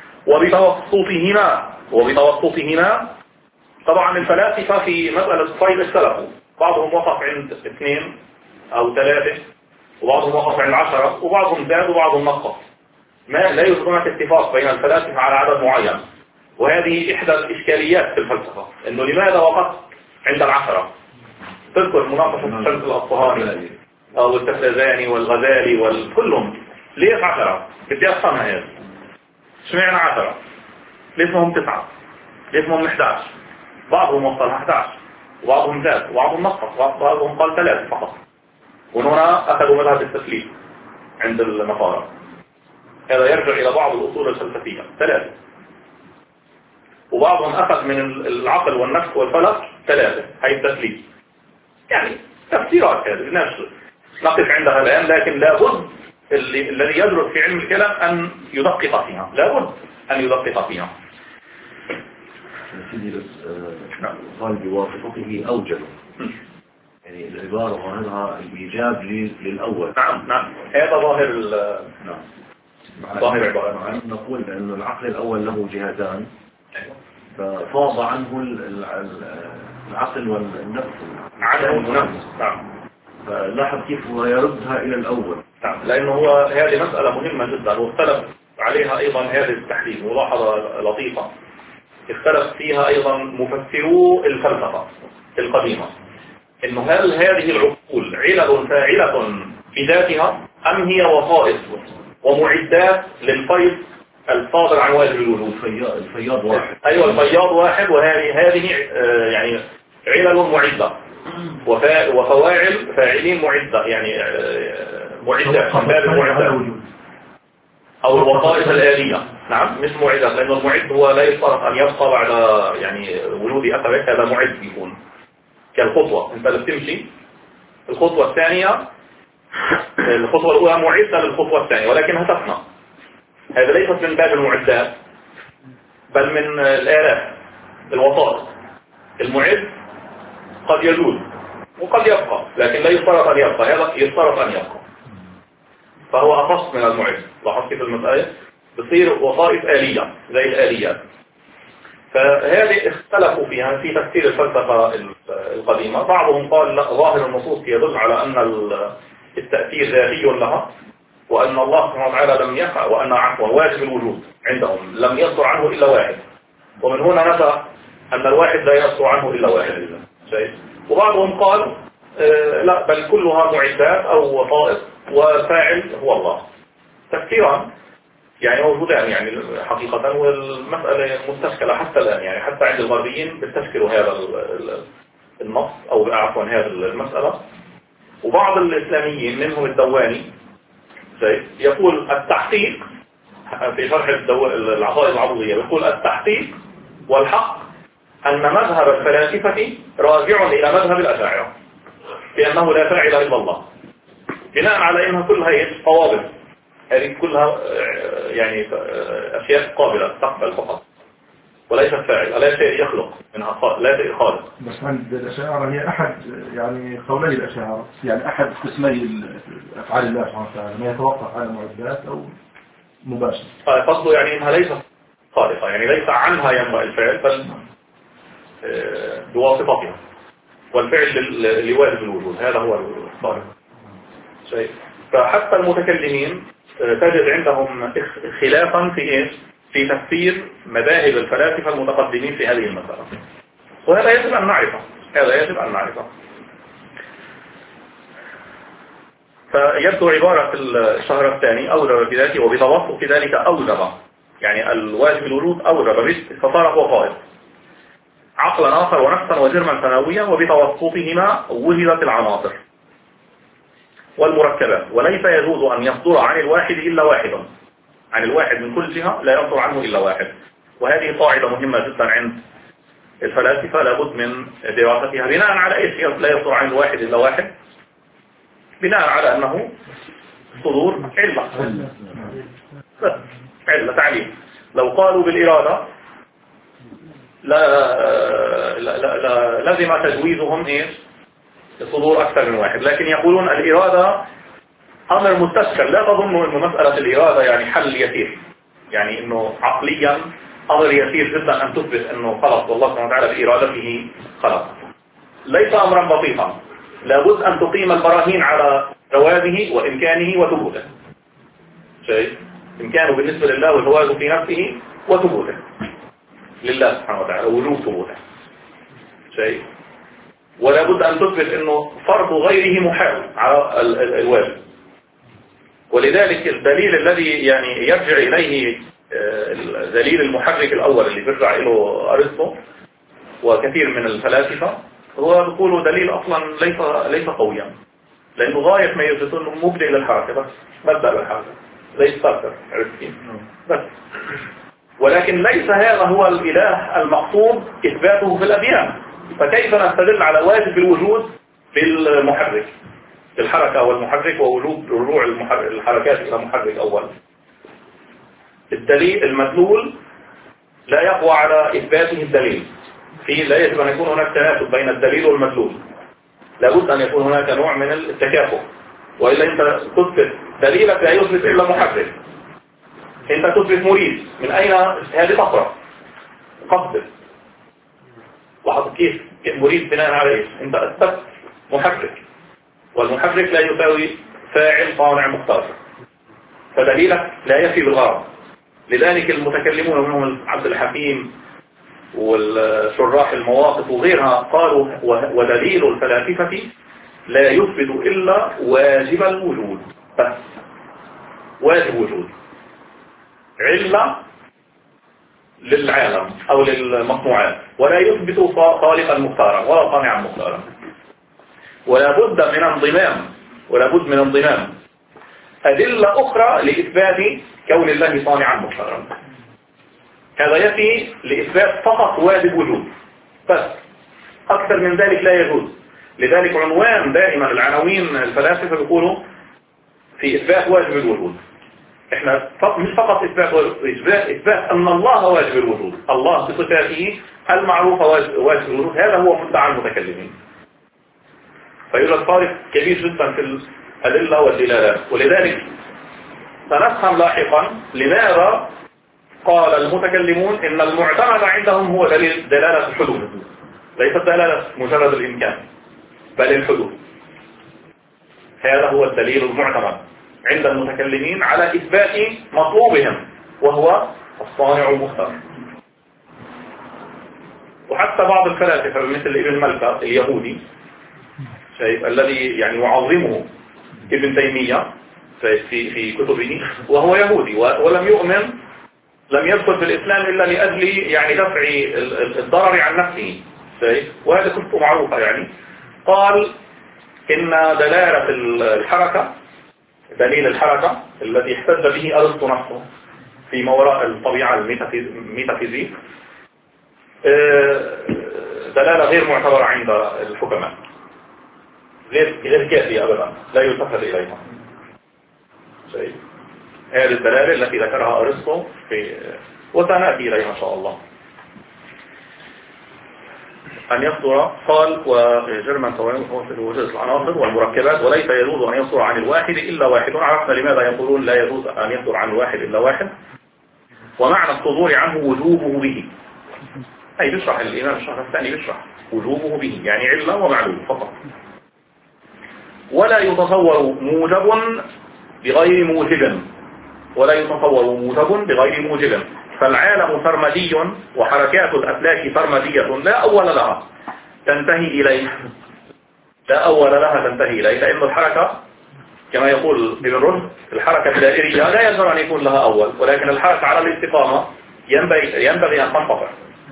وبتوصفهما طبعا الفلاسفة في مسألة الفيض اختلفوا. بعضهم وقف عند 2 أو 3، وبعضهم وقف عند 10، وبعضهم زاد وبعضهم نقص. لا يوجد هناك اتفاق بين الفلاسفة على عدد معين، وهذه إحدى الإشكاليات في الفلسفة، إنه لماذا وقفت عند 10؟ تذكر مناقشة شمس الأصفهاني والتفتزاني والغزالي وكلهم، ليش 10؟ بدي أفهمها هذا. اشمعنى 10؟ ليش ما هم 9؟ ليش ما هم 11؟ بعضهم وصل 11 وبعضهم زاد وبعضهم نقص وبعضهم قال 3 فقط. وهنا أخذوا مذهب التسليم عند النصارى. هذا يرجع إلى بعض الأصول الفلسفية 3. وبعضهم أخذ من العقل والنفس والفلك 3، هي التسليم. يعني تفسيرات هذه الناس نقف عندها الآن، لكن لابد الذي يدرس في علم الكلام أن يدقق فيها، لابد أن يدقق فيها. سيدي بس قال بواسطته أوجب، يعني العبارة ظاهرها الإيجاب للأول. نعم هذا ظاهر ظاهر العبارة. نقول بأن العقل الأول له جهتان، ففاض عنه العقل والنفس نعم. فلاحظ كيف هو يردها إلى الأول. نعم، لأنه هذه مسألة مهمة جدا، واختلف عليها أيضا هذا التحليل. ملاحظة لطيفة اختلف فيها أيضا مفسرو الفلسفة القديمة، إنه هل هذه العقول علل فاعلة بذاتها أم هي وسائط ومعدات للفيض الصادر عن واجب الوجود؟ الفياض واحد. أيوة الفياض واحد، وهذه يعني علل معدة وفواعل فاعلين معدة، يعني معدات من باب المعدات أو الوظائف الآلية. نعم مش معدة، لأن المعد هو لا يشترط أن يبقى بعد يعني وجود أثره، هذا معد يكون كالخطوة. أنت بتمشي الخطوة الثانية، الخطوة الأولى معدة للخطوة الثانية ولكنها تفنى. هذا ليست من باب المعدات بل من الآلات الوسائط. المعد قد يجوز وقد يبقى، لكن لا يشترط أن يبقى، هذا يشترط أن يبقى، فهو أخص من المعد. لاحظت في المسألة بتصير وظائف آلية زي الآليات. فهذه اختلفوا فيها في تفسير الفلسفة القديمة. بعضهم قال لا، ظاهر النصوص يدل على أن التأثير ذاتي لها، وأن الله سبحانه وتعالى لم يقع، وأن عفوا واجب الوجود عندهم لم يصدر عنه إلا واحد، ومن هنا نفى أن الواحد لا يصدر عنه إلا واحد. وبعضهم قال لا، بل كلها معدات أو وسائط وفاعل هو الله. تفسيران يعني موجودان يعني حقيقة، والمسألة مستشكلة حتى الآن، يعني حتى عند الغربيين بيستشكلوا هذا النص أو عفوا هذه المسألة. وبعض الإسلاميين منهم الدواني يقول التحقيق في شرح العقائد العضوية، يقول التحقيق والحق أن مذهب الفلاسفة راجع إلى مذهب الأشاعرة بأنه لا فاعل إلا الله، بناء على أنها كلها قوابل، هذه كلها يعني أشياء قابلة تقبل فقط وليس فاعل، لا شيء يخلق منها، لا شيء خالق. بس عند الأشاعرة هي أحد يعني قولي الأشاعرة، يعني أحد قسمي أفعال الله سبحانه وتعالى، ما يتوقف على معدات أو مباشر. قصده يعني أنها ليست خالقة، يعني ليس عنها ينبع الفعل بل بواسطتها، والفعل لواجب الوجود، هذا هو الخالق. فحتى المتكلمين تجد عندهم خلافا في إيش؟ في تفسير مذاهب الفلاسفة المتقدمين في هذه المسألة، وهذا يجب أن نعرفه، هذا يجب أن نعرفه. فيبدو عبارة الشهر الثاني أوجب بذاته وبتوسط ذلك أوجب، يعني الواجب الوجود أوجب فصار هو قائد عقلا آخر ونفسا وجرما ثانويا، وبتوسطهما وجدت العناصر والمركبات، وليس يجوز أن يصدر عن الواحد إلا واحد، عن الواحد من كل جهة لا يصدر عنه إلا واحد. وهذه قاعدة مهمة جدا عند الفلاسفة لابد من دراستها. بناء على إيش لا يصدر عن الواحد إلا واحد؟ بناء على أنه صدور علة، علة تعليم. لو قالوا بالإرادة لا لازم تجويزهم إيش؟ صدور أكثر من واحد، لكن يقولون الإرادة أمر مستشكل، لا تظنوا أنه مسألة الإرادة يعني حل يسير، يعني أنه عقليا أمر يسير جدا أن تثبت أنه خلق والله سبحانه وتعالى بإرادته خلق، ليس أمرا بسيطا، لابد أن تقيم البراهين على جوازه وإمكانه وثبوته. شيء إمكانه بالنسبة لله وجوازه في نفسه وثبوته لله سبحانه وتعالى ووجوب ثبوته. شيء ولا بد أن تثبت أنه فرض غيره محال على الواجب. ولذلك الدليل الذي يعني يرجع إليه الدليل المحرك الأول اللي بيرجع له أرسطو وكثير من الفلاسفة، هو يقول دليل أصلا ليس قويا، لأنه غاية ما يثبت أنه مبدئ للحركة، بس مبدأ للحركة ليس ستارتر، بس. ولكن ليس هذا هو الإله المقصود إثباته في الأديان. فكيف نستدل على واجب الوجود بالمحرك، بالحركة والمحرك ووجود رجوع الحركات إلى محرك أول؟ الدليل المدلول لا يقوى على إثباته الدليل، لا يجب أن يكون هناك تناسب بين الدليل والمدلول، لابد أن يكون هناك نوع من التكافؤ، وإلا أنت تثبت دليلك لا يثبت إلا محرك. أنت تثبت مريد، من أين هذه تقرأ قصد وحط كيف مريد بناء على إيش؟ أنت أثبت محرك، والمحرك لا يساوي فاعل صانع مختار، فدليلك لا يفي بالغرض. لذلك المتكلمون منهم عبد الحكيم والشراح المواقف وغيرها قالوا ودليل الفلاسفة لا يثبت إلا واجب الوجود، بس واجب وجود، علة للعالم أو للمصنوعات، ولا يثبت خالقا مختارا ولا صانعا مختارا. ولا بد من انضمام أدلة أخرى لإثبات كون الله صانعا مختارا. هذا يفي لإثبات فقط واجب وجود بس، أكثر من ذلك لا يجوز. لذلك عنوان دائما العناوين الفلاسفة يقولوا في إثبات واجب الوجود، احنا مش فقط إثبات أن الله واجب الوجود، الله بصفاته المعروفة واجب الوجود، هذا هو مدعى المتكلمين. فيوجد فارق كبير جدا في الأدلة والدلالات. ولذلك سنفهم لاحقا لماذا قال المتكلمون إن المعتمد عندهم هو دلالة الحدوث، ليست دلالة مجرد الإمكان بل الحدوث. هذا هو الدليل المعتمد عند المتكلمين على إثبات مطلوبهم وهو الصانع المختار. وحتى بعض الفلاسفة مثل ابن ملكة اليهودي الذي يعني يعظمه ابن تيمية، في كتبه وهو يهودي ولم يؤمن، لم يدخل في الإسلام إلا لأجل يعني دفع الضرر عن نفسه، وهذا كتبه معروفة يعني. قال إن دلالة الحركة، دليل الحركة الذي احتج به أرسطو نفسه في ما وراء الطبيعة الميتافيزيك دلالة غير معتبرة عند الحكماء، غير كافية أبدا، لا يلتفت إليها. هذه الدلالة التي ذكرها أرسطو وسنأتي إليها إن شاء الله. أن يصدر قال وجرما في وجود العناصر والمركبات، وليس يجوز أن يصدر عن الواحد إلا واحد. عرفنا لماذا يقولون لا يجوز أن يصدر عن الواحد إلا واحد، ومعنى الصدور عنه وجوبه به، أي بيشرح الإمام الشهر الثاني بيشرح وجوبه به يعني علة ومعلوم فقط. ولا يتصور موجب بغير موجب، ولا يتصور موجب بغير موجب، فالعالم سرمدي وحركات الأفلاك سرمدية لا أول لها تنتهي إليه، لا أول لها تنتهي إليه، لأن الحركة كما يقول ابن رشد الحركة الدائرية لا يجب أن يكون لها أول، ولكن الحركة على الاستقامة ينبغي أن تنقطع،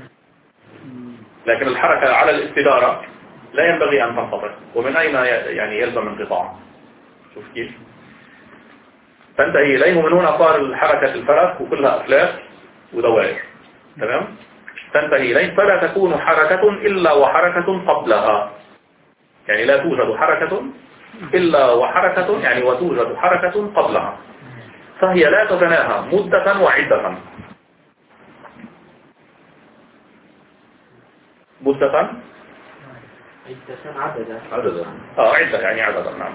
لكن الحركة على الاستدارة لا ينبغي أن تنقطع. ومن أين يعني يلزم انقطاع؟ شوف كيف تنتهي إليه. من هنا صار الحركة الفلك وكلها أفلاك ودوائر، تمام، تنتهي إليه. فلا تكون حركة إلا وحركة قبلها، يعني لا توجد حركة إلا وحركة، يعني وتوجد حركة قبلها، فهي لا تتناهى مدة وعدة. مدة عددا عدة يعني عددا، نعم.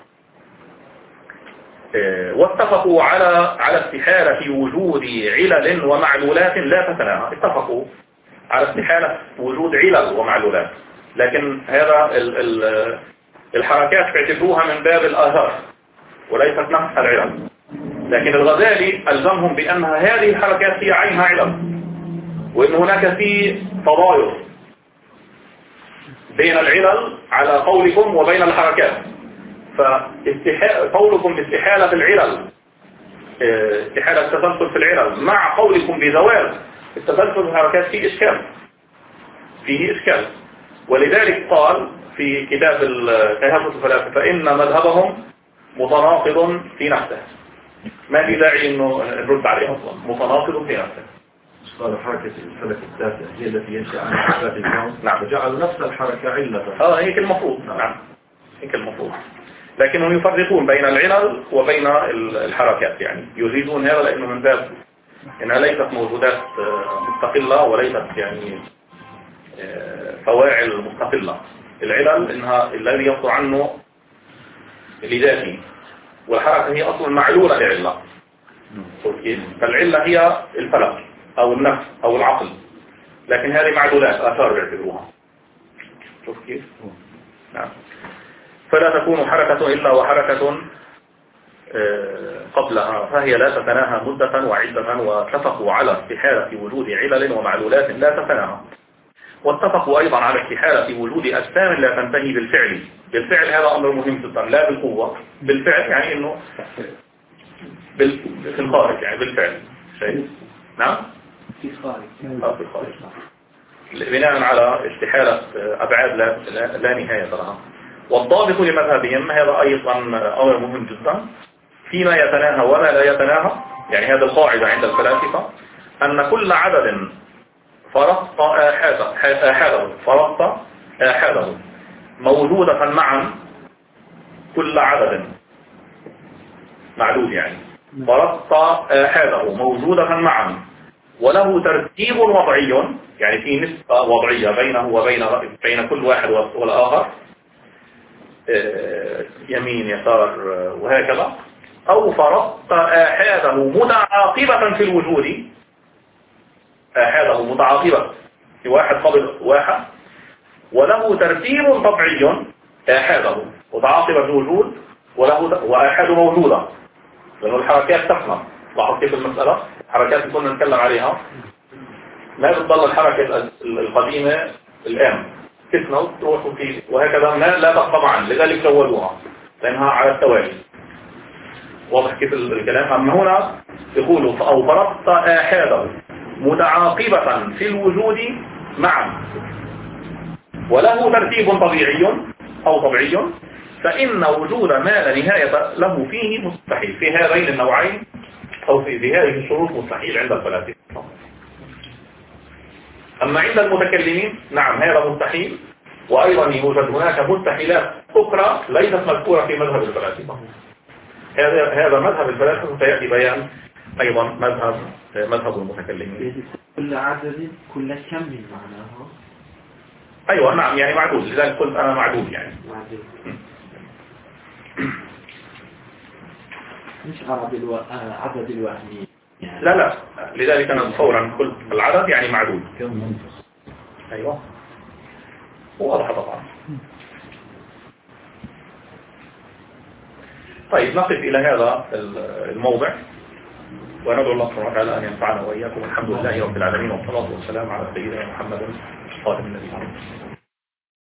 واتفقوا على استحالة وجود علل ومعلولات لا تتناهى. اتفقوا على استحالة وجود علل ومعلولات، لكن هذا الحركات اعتبروها من باب الآثار وليست نفس العلل. لكن الغزالي ألزمهم بأنها هذه الحركات هي عينها علل، وأن هناك في تضايق بين العلل على قولكم وبين الحركات. فقولكم باستحالة العلل، استحالة التسلسل في العلل، مع قولكم بزوال التسلسل في الحركات فيه إشكال. ولذلك قال في كتاب كهفة الفلاسفة فإن مذهبهم متناقض في نفسه، ما في داعي انه نرد عليه اصلا، متناقض في نفسه. قال حركة الفلك التاسع هي التي ينشأ عنها حركات الكون، نعم، وجعلوا نفس الحركة علة. هيك المفروض، نعم هيك المفروض. لكنهم يفرقون بين العلل وبين الحركات، يعني يزيدون هذا لأنه من باب إنها ليست موجودات مستقلة وليست يعني فواعل مستقلة. العلل إنها الذي يصدر عنه لذاته، والحركة هي أصلا معلولة لعلة. فالعلة هي الفلك أو النفس أو العقل، لكن هذه معلولات آثار يعتبروها. شوف كيف؟ نعم. فلا تكون حركة إلا وحركة قبلها، فهي لا تتناهى مدة وعدة. واتفقوا على استحالة وجود علل ومعلولات لا تتناهى. واتفقوا أيضا على استحالة وجود أجسام لا تنتهي بالفعل. بالفعل هذا أمر مهم جدا، لا بالقوة، بالفعل يعني إنه في الخارج، يعني بالفعل شيء. نعم في الخارج. في الخارج بناء على استحالة أبعاد لا نهاية لها. والضابط لمذهبهم هذا أيضا أمر مهم جدا فيما يتناهى وما لا يتناهى. يعني هذا القاعدة عند الفلاسفة أن كل عدد فرضت آحاده موجودة معا، كل عدد معدود يعني فرضت آحاده موجودة معا وله ترتيب وضعي، يعني في نسبة وضعية بينه وبين كل واحد والآخر، يمين يسار وهكذا. أو فرضت آحاده متعاقبة في الوجود، آحاده متعاقبة في واحد قبل واحد، وله ترتيب طبيعي آحاده متعاقبة في الوجود وآحاد موجودة، لأن الحركات تفنى. لاحظ كيف المسألة، الحركات اللي كنا نتكلم عليها ما بتضل الحركة القديمة الآن تفنى وتروح وهكذا لا تبقى معا، لذلك جولوها لأنها على التوالي. واضح كيف الكلام؟ أما هنا يقولوا أو فرضت آحاده متعاقبة في الوجود معا وله ترتيب طبيعي أو طبيعي، فإن وجود ما لا نهاية له فيه مستحيل في هذين النوعين أو في هذه الشروط مستحيل عند الفلاسفة. أما عند المتكلمين نعم هذا مستحيل، وأيضا يوجد هناك مستحيلات أخرى ليست مذكورة في مذهب الفلاسفة. هذا مذهب الفلاسفة سيأتي بيان أيضا مذهب المتكلمين. كل عدد كل كم من معناها. أيوة نعم يعني معدود، لذلك قلت أنا معدود يعني معدود. مش عدد الوهمي يعني. لا لذلك أنا فورا قلت العدد يعني معدود. أيوة واضح طبعا. طيب نقف إلى هذا الموضع وندعو الله سبحانه وتعالى أن ينفعنا وإياكم. الحمد لله رب العالمين والصلاة والسلام على سيدنا محمد خاتم النبيين.